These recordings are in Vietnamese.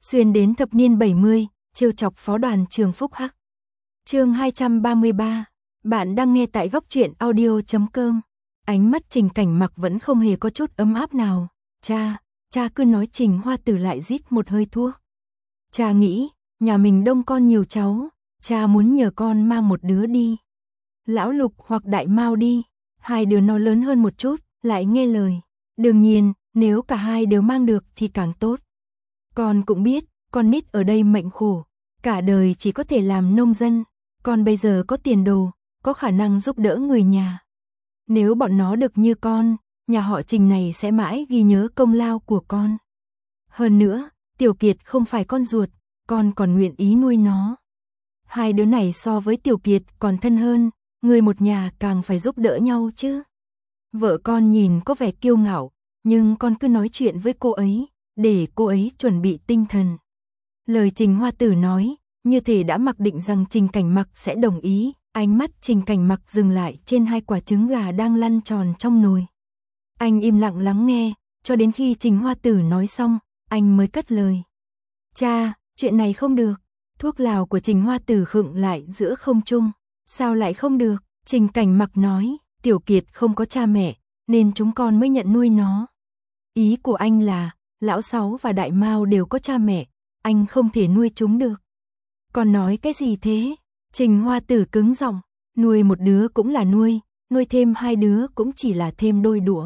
xuyên đến thập niên 70, trêu chọc phó đoàn trường Phúc Hắc. Chương 233, bạn đang nghe tại góc truyện audio.com. Ánh mắt Trình Cảnh Mặc vẫn không hề có chút ấm áp nào. Cha cứ nói. Trình Hoa Tử lại rít một hơi thuốc. Cha nghĩ, nhà mình đông con nhiều cháu, cha muốn nhờ con mang một đứa đi. Lão Lục hoặc Đại Mao đi, hai đứa nó lớn hơn một chút, lại nghe lời. Đương nhiên, nếu cả hai đều mang được thì càng tốt. Con cũng biết, con nít ở đây mệnh khổ, cả đời chỉ có thể làm nông dân, con bây giờ có tiền đồ, có khả năng giúp đỡ người nhà. Nếu bọn nó được như con, nhà họ Trình này sẽ mãi ghi nhớ công lao của con. Hơn nữa, Tiểu Kiệt không phải con ruột, con còn nguyện ý nuôi nó. Hai đứa này so với Tiểu Kiệt còn thân hơn, người một nhà càng phải giúp đỡ nhau chứ. Vợ con nhìn có vẻ kiêu ngạo, nhưng con cứ nói chuyện với cô ấy, để cô ấy chuẩn bị tinh thần. Lời Trình Hoa Tử nói, như thể đã mặc định rằng Trình Cảnh Mặc sẽ đồng ý. Ánh mắt Trình Cảnh Mặc dừng lại trên hai quả trứng gà đang lăn tròn trong nồi. Anh im lặng lắng nghe, cho đến khi Trình Hoa Tử nói xong, anh mới cất lời. Cha, chuyện này không được. Thuốc lào của Trình Hoa Tử khựng lại giữa không trung. Sao lại không được? Trình Cảnh Mặc nói, Tiểu Kiệt không có cha mẹ, nên chúng con mới nhận nuôi nó. Ý của anh là, Lão Sáu và Đại Mao đều có cha mẹ, anh không thể nuôi chúng được. Con nói cái gì thế? Trình Hoa Tử cứng giọng, nuôi một đứa cũng là nuôi thêm hai đứa cũng chỉ là thêm đôi đũa.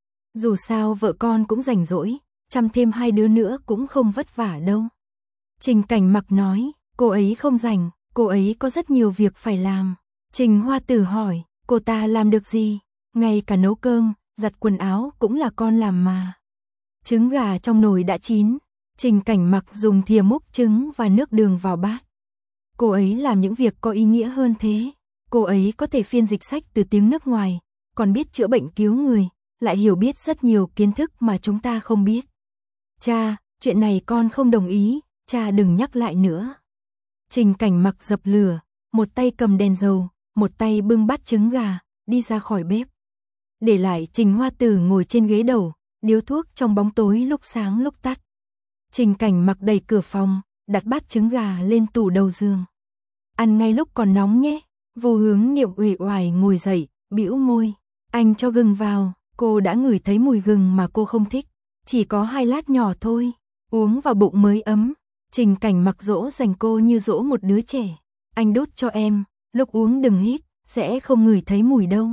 Dù sao vợ con cũng rảnh rỗi, chăm thêm hai đứa nữa cũng không vất vả đâu. Trình Cảnh Mặc nói, cô ấy không rảnh, cô ấy có rất nhiều việc phải làm. Trình Hoa Tử hỏi, cô ta làm được gì? Ngay cả nấu cơm, giặt quần áo cũng là con làm mà. Trứng gà trong nồi đã chín, Trình Cảnh Mặc dùng thìa múc trứng và nước đường vào bát. Cô ấy làm những việc có ý nghĩa hơn thế. Cô ấy có thể phiên dịch sách từ tiếng nước ngoài, còn biết chữa bệnh cứu người, lại hiểu biết rất nhiều kiến thức mà chúng ta không biết. Cha, chuyện này con không đồng ý, cha đừng nhắc lại nữa. Trình Cảnh Mặc dập lửa, một tay cầm đèn dầu, một tay bưng bát trứng gà, đi ra khỏi bếp. Để lại Trình Hoa Tử ngồi trên ghế đầu, điếu thuốc trong bóng tối lúc sáng lúc tắt. Trình Cảnh Mặc đẩy cửa phòng, đặt bát trứng gà lên tủ đầu giường. Ăn ngay lúc còn nóng nhé. Vô Hướng Niệm uể oải ngồi dậy, bĩu môi. Anh cho gừng vào, cô đã ngửi thấy mùi gừng mà cô không thích. Chỉ có 2 lát nhỏ thôi, uống vào bụng mới ấm. Trình Cảnh Mặc dỗ dành cô như dỗ một đứa trẻ. Anh đút cho em, lúc uống đừng hít, sẽ không ngửi thấy mùi đâu.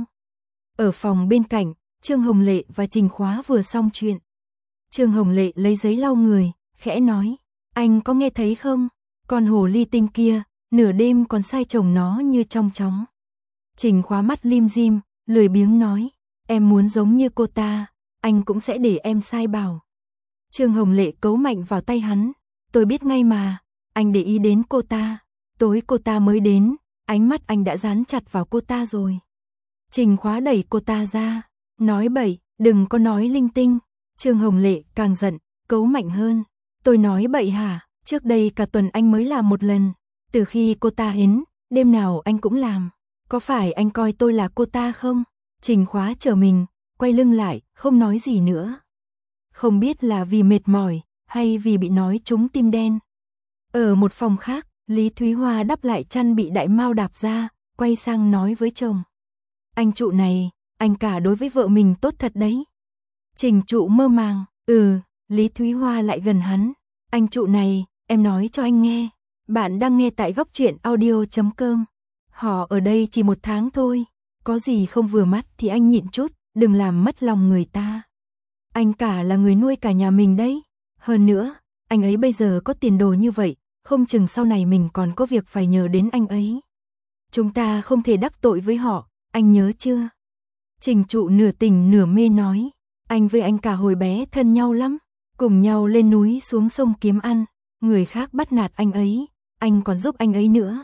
Ở phòng bên cạnh, Trương Hồng Lệ và Trình Khóa vừa xong chuyện. Trương Hồng Lệ lấy giấy lau người, khẽ nói, anh có nghe thấy không? Con hồ ly tinh kia, nửa đêm còn sai chồng nó như trong chóng. Trình Khóa mắt lim dim, lười biếng nói, em muốn giống như cô ta, anh cũng sẽ để em sai bảo. Trương Hồng Lệ cấu mạnh vào tay hắn, tôi biết ngay mà, anh để ý đến cô ta, tối cô ta mới đến, ánh mắt anh đã dán chặt vào cô ta rồi. Trình Khóa đẩy cô ta ra, nói bậy, đừng có nói linh tinh. Trương Hồng Lệ càng giận, cấu mạnh hơn, tôi nói bậy hả? Trước đây cả tuần anh mới làm một lần, từ khi cô ta đến, đêm nào anh cũng làm, có phải anh coi tôi là cô ta không? Trình Khóa trở mình, quay lưng lại, không nói gì nữa. Không biết là vì mệt mỏi, hay vì bị nói trúng tim đen. Ở một phòng khác, Lý Thúy Hoa đắp lại chăn bị Đại Mao đạp ra, quay sang nói với chồng. Anh Trụ này, anh cả đối với vợ mình tốt thật đấy. Trình Trụ mơ màng, Lý Thúy Hoa lại gần hắn. Anh Trụ này, em nói cho anh nghe. Bạn đang nghe tại góc truyện audio.com. Họ ở đây chỉ 1 tháng thôi. Có gì không vừa mắt thì anh nhịn chút, đừng làm mất lòng người ta. Anh cả là người nuôi cả nhà mình đấy. Hơn nữa, anh ấy bây giờ có tiền đồ như vậy, không chừng sau này mình còn có việc phải nhờ đến anh ấy. Chúng ta không thể đắc tội với họ, anh nhớ chưa? Trình Trụ nửa tỉnh nửa mê nói, anh với anh cả hồi bé thân nhau lắm, cùng nhau lên núi xuống sông kiếm ăn, người khác bắt nạt anh còn giúp anh ấy nữa.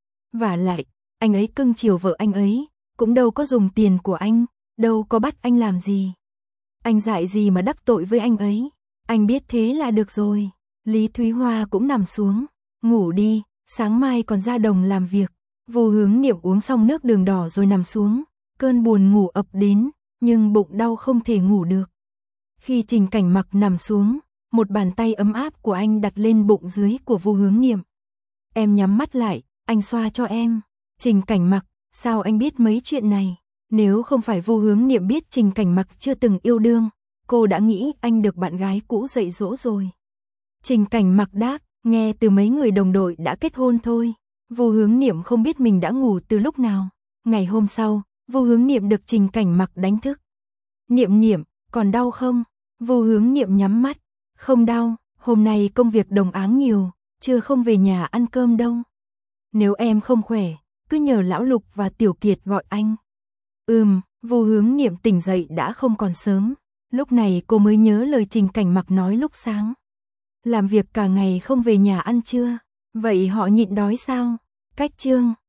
Vả lại, anh ấy cưng chiều vợ anh ấy, cũng đâu có dùng tiền của anh, đâu có bắt anh làm gì. Anh dại gì mà đắc tội với anh ấy, anh biết thế là được rồi. Lý Thúy Hoa cũng nằm xuống, ngủ đi, sáng mai còn ra đồng làm việc. Vô Hướng Niệm uống xong nước đường đỏ rồi nằm xuống, cơn buồn ngủ ập đến, nhưng bụng đau không thể ngủ được. Khi Trình Cảnh Mặc nằm xuống, Một bàn tay ấm áp của anh đặt lên bụng dưới của Vu Hướng Niệm. Em nhắm mắt lại, anh xoa cho em. Trình Cảnh Mặc, sao anh biết mấy chuyện này? Nếu không phải Vu Hướng Niệm biết Trình Cảnh Mặc chưa từng yêu đương, cô đã nghĩ anh được bạn gái cũ dạy dỗ rồi. Trình Cảnh Mặc đáp, nghe từ mấy người đồng đội đã kết hôn thôi. Vu Hướng Niệm không biết mình đã ngủ từ lúc nào. Ngày hôm sau, Vu Hướng Niệm được Trình Cảnh Mặc đánh thức. Niệm Niệm, còn đau không? Vu Hướng Niệm nhắm mắt. Không đau, hôm nay công việc đồng áng nhiều, chưa không về nhà ăn cơm đâu. Nếu em không khỏe, cứ nhờ Lão Lục và Tiểu Kiệt gọi anh. Vu Hướng Niệm tỉnh dậy đã không còn sớm. Lúc này cô mới nhớ lời Trình Cảnh Mặc nói lúc sáng. Làm việc cả ngày không về nhà ăn trưa, vậy họ nhịn đói sao? Cách chương